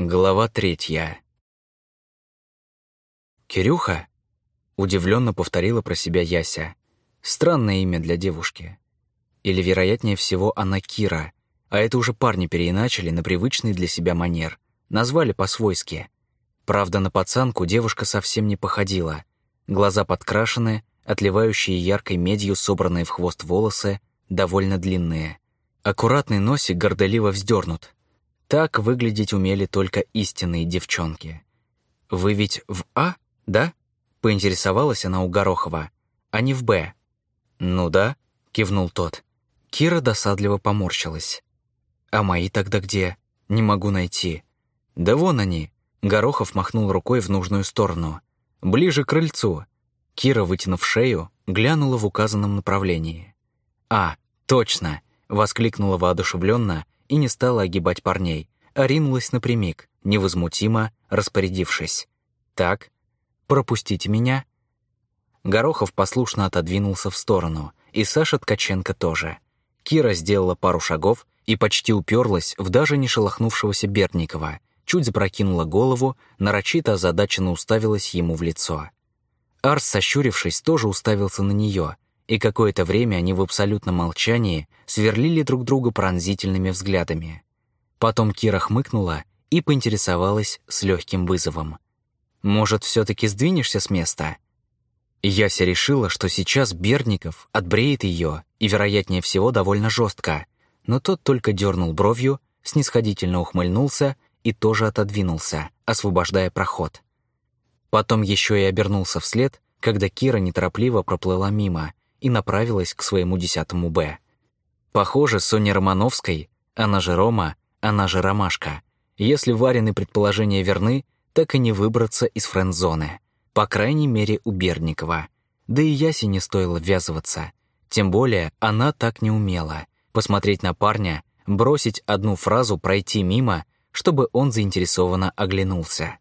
Глава 3. «Кирюха?» — удивленно повторила про себя Яся. Странное имя для девушки. Или, вероятнее всего, она Кира, а это уже парни переиначили на привычный для себя манер. Назвали по-свойски. Правда, на пацанку девушка совсем не походила. Глаза подкрашены, отливающие яркой медью собранные в хвост волосы, довольно длинные. Аккуратный носик горделиво вздернут. Так выглядеть умели только истинные девчонки. «Вы ведь в А, да?» — поинтересовалась она у Горохова. «А не в Б?» «Ну да», — кивнул тот. Кира досадливо поморщилась. «А мои тогда где? Не могу найти». «Да вон они!» — Горохов махнул рукой в нужную сторону. «Ближе к крыльцу». Кира, вытянув шею, глянула в указанном направлении. «А, точно!» — воскликнула воодушевленно и не стала огибать парней, а ринулась напрямик, невозмутимо распорядившись. «Так, пропустите меня». Горохов послушно отодвинулся в сторону, и Саша Ткаченко тоже. Кира сделала пару шагов и почти уперлась в даже не шелохнувшегося Бердникова, чуть запрокинула голову, нарочито озадаченно уставилась ему в лицо. Арс, сощурившись, тоже уставился на нее, и какое-то время они в абсолютном молчании сверлили друг друга пронзительными взглядами. Потом Кира хмыкнула и поинтересовалась с легким вызовом. «Может, все-таки сдвинешься с места?» Яся решила, что сейчас Бердников отбреет ее, и, вероятнее всего, довольно жестко, но тот только дернул бровью, снисходительно ухмыльнулся и тоже отодвинулся, освобождая проход. Потом еще и обернулся вслед, когда Кира неторопливо проплыла мимо и направилась к своему 10-му Б. Похоже, Соне Романовской, она же Рома, она же Ромашка, если Варины предположения верны, так и не выбраться из френд-зоны. По крайней мере, у Бердникова. Да и Ясе не стоило ввязываться. Тем более, она так не умела. Посмотреть на парня, бросить одну фразу, пройти мимо, чтобы он заинтересованно оглянулся.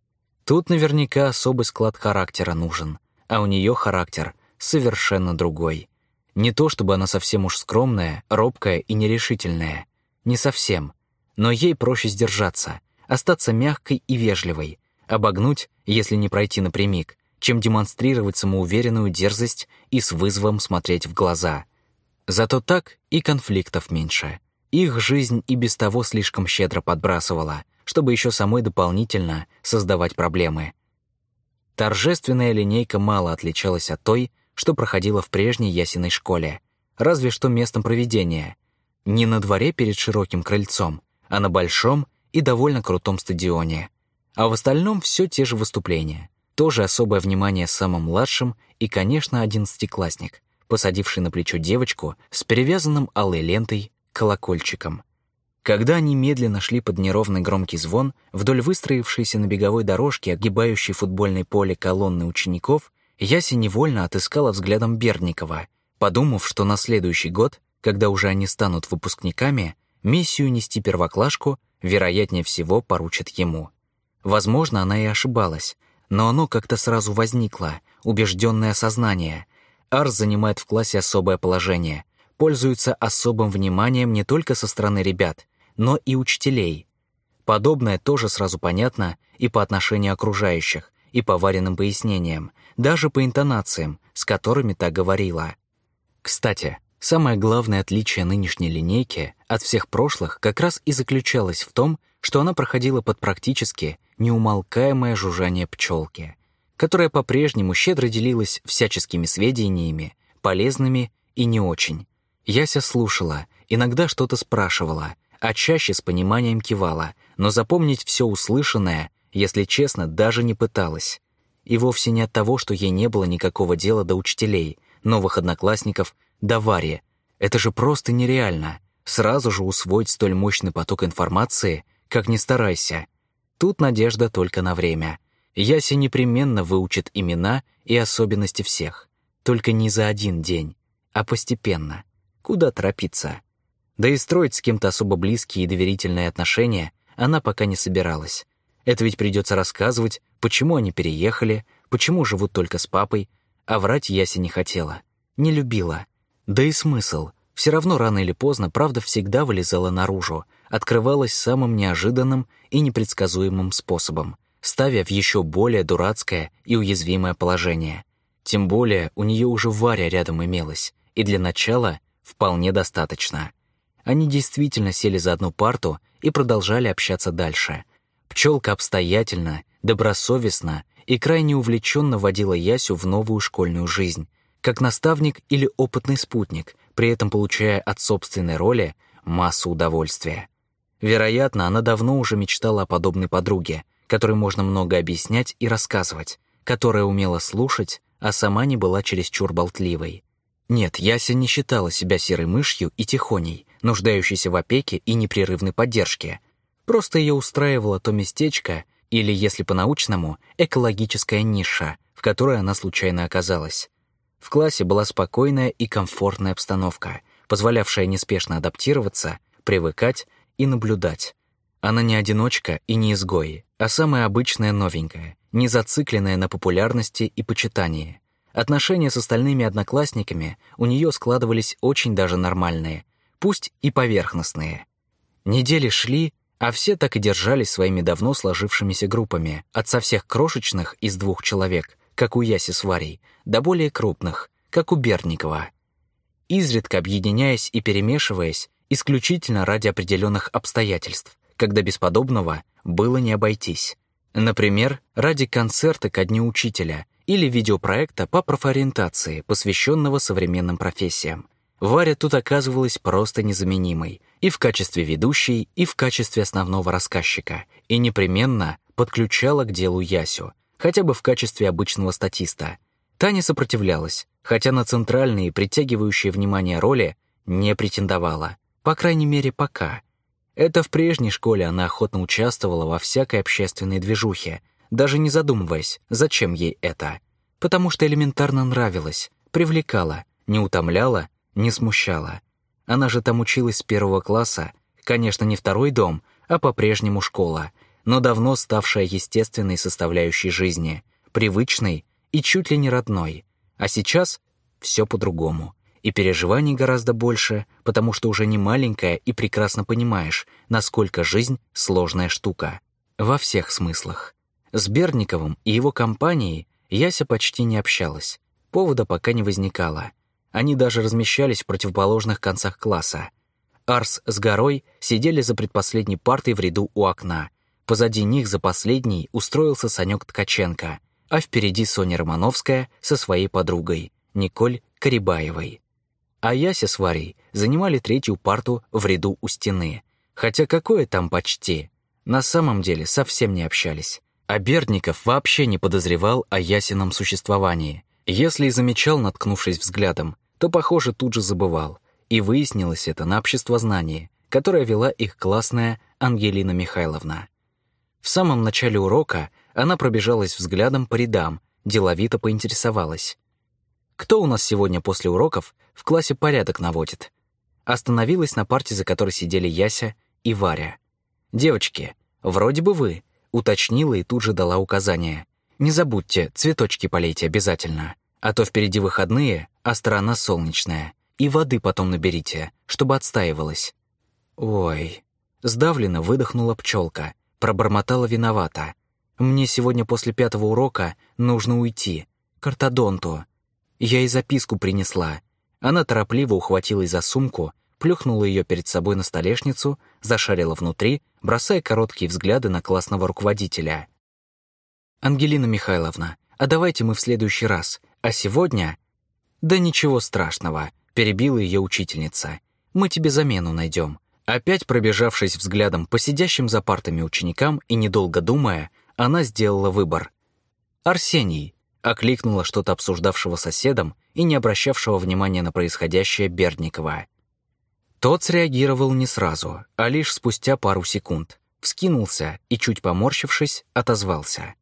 Тут наверняка особый склад характера нужен, а у нее характер совершенно другой. Не то чтобы она совсем уж скромная, робкая и нерешительная. Не совсем. Но ей проще сдержаться, остаться мягкой и вежливой, обогнуть, если не пройти напрямик, чем демонстрировать самоуверенную дерзость и с вызовом смотреть в глаза. Зато так и конфликтов меньше. Их жизнь и без того слишком щедро подбрасывала, чтобы еще самой дополнительно создавать проблемы. Торжественная линейка мало отличалась от той, что проходила в прежней Ясиной школе, разве что местом проведения. Не на дворе перед широким крыльцом, а на большом и довольно крутом стадионе. А в остальном все те же выступления. Тоже особое внимание самым младшим и, конечно, 11-классник, посадивший на плечо девочку с перевязанным алой лентой колокольчиком. Когда они медленно шли под неровный громкий звон вдоль выстроившейся на беговой дорожке, огибающей футбольное поле колонны учеников, Яся невольно отыскала взглядом Бердникова, подумав, что на следующий год, когда уже они станут выпускниками, миссию нести первоклашку, вероятнее всего, поручат ему. Возможно, она и ошибалась, но оно как-то сразу возникло, убежденное сознание. Арс занимает в классе особое положение, пользуется особым вниманием не только со стороны ребят, но и учителей. Подобное тоже сразу понятно и по отношению окружающих, и по Вариным пояснениям, даже по интонациям, с которыми та говорила. Кстати, самое главное отличие нынешней линейки от всех прошлых как раз и заключалось в том, что она проходила под практически неумолкаемое жужжание пчелки, которая по-прежнему щедро делилась всяческими сведениями, полезными и не очень. Яся слушала, иногда что-то спрашивала, а чаще с пониманием кивала, но запомнить все услышанное, если честно, даже не пыталась. И вовсе не от того, что ей не было никакого дела до учителей, новых одноклассников, до Вари. Это же просто нереально. Сразу же усвоить столь мощный поток информации, как ни старайся. Тут надежда только на время. Яся непременно выучит имена и особенности всех. Только не за один день, а постепенно. Куда торопиться? Да и строить с кем-то особо близкие и доверительные отношения она пока не собиралась. Это ведь придется рассказывать, почему они переехали, почему живут только с папой, а врать Яся не хотела, не любила. Да и смысл. Все равно рано или поздно правда всегда вылезала наружу, открывалась самым неожиданным и непредсказуемым способом, ставя в еще более дурацкое и уязвимое положение. Тем более у нее уже Варя рядом имелась, и для начала вполне достаточно. Они действительно сели за одну парту и продолжали общаться дальше. Пчелка обстоятельно, добросовестно и крайне увлеченно водила Ясю в новую школьную жизнь, как наставник или опытный спутник, при этом получая от собственной роли массу удовольствия. Вероятно, она давно уже мечтала о подобной подруге, которой можно много объяснять и рассказывать, которая умела слушать, а сама не была чересчур болтливой. Нет, Яся не считала себя серой мышью и тихоней, нуждающейся в опеке и непрерывной поддержке. Просто ее устраивало то местечко, или, если по-научному, экологическая ниша, в которой она случайно оказалась. В классе была спокойная и комфортная обстановка, позволявшая неспешно адаптироваться, привыкать и наблюдать. Она не одиночка и не изгой, а самая обычная новенькая, не зацикленная на популярности и почитании. Отношения с остальными одноклассниками у нее складывались очень даже нормальные, пусть и поверхностные. Недели шли, а все так и держались своими давно сложившимися группами, от совсем крошечных из 2 человек, как у Яси с Варей, до более крупных, как у Бердникова. Изредка объединяясь и перемешиваясь, исключительно ради определенных обстоятельств, когда без подобного было не обойтись. Например, ради концерта ко Дню учителя или видеопроекта по профориентации, посвященного современным профессиям. Варя тут оказывалась просто незаменимой и в качестве ведущей, и в качестве основного рассказчика, и непременно подключала к делу Ясю, хотя бы в качестве обычного статиста. Та не сопротивлялась, хотя на центральные, притягивающие внимание роли не претендовала, по крайней мере, пока. Это в прежней школе она охотно участвовала во всякой общественной движухе, даже не задумываясь, зачем ей это. Потому что элементарно нравилось, привлекала, не утомляла, не смущала. Она же там училась с 1 класса, конечно, не второй дом, а по-прежнему школа, но давно ставшая естественной составляющей жизни, привычной и чуть ли не родной. А сейчас все по-другому. И переживаний гораздо больше, потому что уже не маленькая и прекрасно понимаешь, насколько жизнь — сложная штука. Во всех смыслах. С Бердниковым и его компанией Яся почти не общалась. Повода пока не возникало. Они даже размещались в противоположных концах класса. Арс с Горой сидели за предпоследней партой в ряду у окна. Позади них за последней устроился Санек Ткаченко, а впереди Соня Романовская со своей подругой, Николь Карибаевой. А Яся с Варей занимали 3-ю парту в ряду у стены. Хотя какое там почти? На самом деле совсем не общались. А Бердников вообще не подозревал о Ясином существовании. Если и замечал, наткнувшись взглядом, то, похоже, тут же забывал. И выяснилось это на обществознании, которое вела их классная Ангелина Михайловна. В самом начале урока она пробежалась взглядом по рядам, деловито поинтересовалась. «Кто у нас сегодня после уроков в классе порядок наводит?» Остановилась на парте, за которой сидели Яся и Варя. «Девочки, вроде бы вы», — уточнила и тут же дала указание. «Не забудьте, цветочки полейте обязательно, а то впереди выходные, а сторона солнечная, и воды потом наберите, чтобы отстаивалась». «Ой», — сдавленно выдохнула пчелка, пробормотала виновата. «Мне сегодня после 5-го урока нужно уйти, к ортодонту. Я и записку принесла». Она торопливо ухватилась за сумку, плюхнула ее перед собой на столешницу, зашарила внутри, бросая короткие взгляды на классного руководителя. «Ангелина Михайловна, а давайте мы в следующий раз, а сегодня...» «Да ничего страшного», — перебила ее учительница. «Мы тебе замену найдем». Опять пробежавшись взглядом по сидящим за партами ученикам и недолго думая, она сделала выбор. «Арсений», — окликнула что-то обсуждавшего соседом и не обращавшего внимания на происходящее Бердникова. Тот среагировал не сразу, а лишь спустя пару секунд. Вскинулся и, чуть поморщившись, отозвался.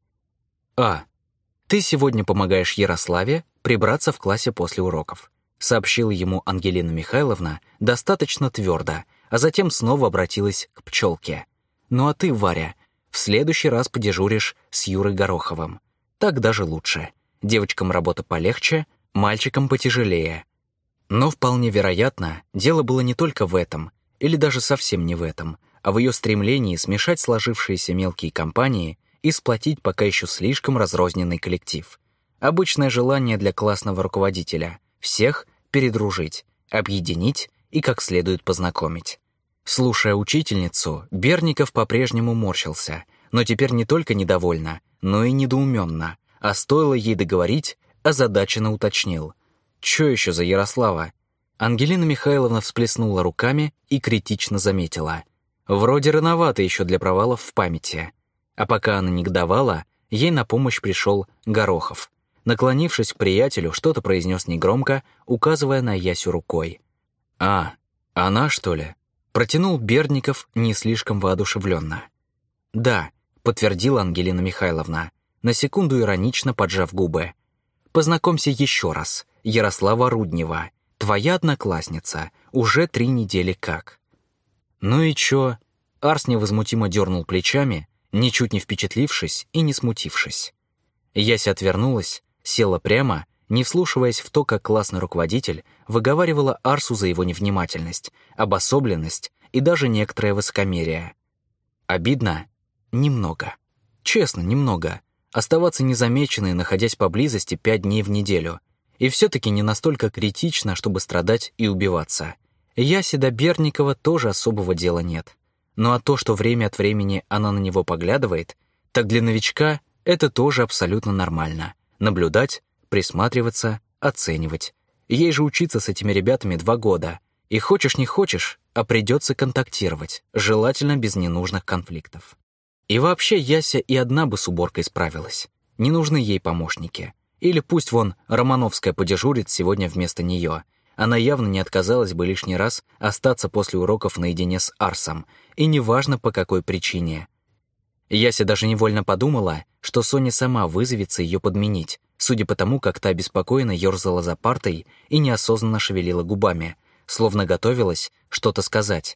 «А, ты сегодня помогаешь Ярославе прибраться в классе после уроков», сообщила ему Ангелина Михайловна достаточно твердо, а затем снова обратилась к пчелке. «Ну а ты, Варя, в следующий раз подежуришь с Юрой Гороховым. Так даже лучше. Девочкам работа полегче, мальчикам потяжелее». Но вполне вероятно, дело было не только в этом, или даже совсем не в этом, а в ее стремлении смешать сложившиеся мелкие компании и сплотить пока еще слишком разрозненный коллектив. Обычное желание для классного руководителя — всех передружить, объединить и как следует познакомить. Слушая учительницу, Берников по-прежнему морщился, но теперь не только недовольно, но и недоуменно, а стоило ей договорить, озадаченно уточнил. «Чё еще за Ярослава?» Ангелина Михайловна всплеснула руками и критично заметила. «Вроде рановато еще для провалов в памяти». А пока она негодовала, ей на помощь пришел Горохов. Наклонившись к приятелю, что-то произнес негромко, указывая на Ясю рукой. «А, она, что ли?» Протянул Берников не слишком воодушевленно. «Да», — подтвердила Ангелина Михайловна, на секунду иронично поджав губы. «Познакомься еще раз. Ярослава Руднева, твоя одноклассница, уже 3 недели как». «Ну и чё?» Арс невозмутимо дернул плечами, ничуть не впечатлившись и не смутившись. Яся отвернулась, села прямо, не вслушиваясь в то, как классный руководитель выговаривала Арсу за его невнимательность, обособленность и даже некоторое высокомерие. Обидно? Немного. Честно, немного. Оставаться незамеченной, находясь поблизости 5 дней в неделю. И все-таки не настолько критично, чтобы страдать и убиваться. Ясе до Берникова тоже особого дела нет. Ну а то, что время от времени она на него поглядывает, так для новичка это тоже абсолютно нормально. Наблюдать, присматриваться, оценивать. Ей же учиться с этими ребятами 2 года. И хочешь не хочешь, а придется контактировать, желательно без ненужных конфликтов. И вообще Яся и одна бы с уборкой справилась. Не нужны ей помощники. Или пусть вон Романовская подежурит сегодня вместо нее. Она явно не отказалась бы лишний раз остаться после уроков наедине с Арсом, и неважно по какой причине. Яся даже невольно подумала, что Соня сама вызовется ее подменить, судя по тому, как та беспокойно ерзала за партой и неосознанно шевелила губами, словно готовилась что-то сказать.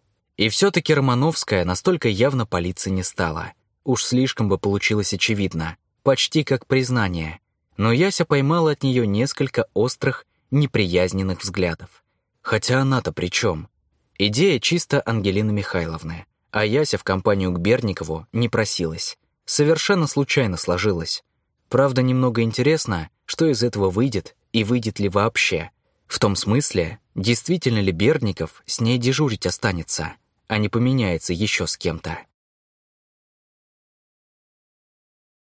И все-таки Романовская настолько явно палиться не стала. Уж слишком бы получилось очевидно, почти как признание. Но Яся поймала от нее несколько острых, неприязненных взглядов. Хотя она-то при чем? Идея чисто Ангелины Михайловны, а Яся в компанию к Берникову не просилась. Совершенно случайно сложилось. Правда, немного интересно, что из этого выйдет и выйдет ли вообще. В том смысле, действительно ли Берников с ней дежурить останется, а не поменяется еще с кем-то.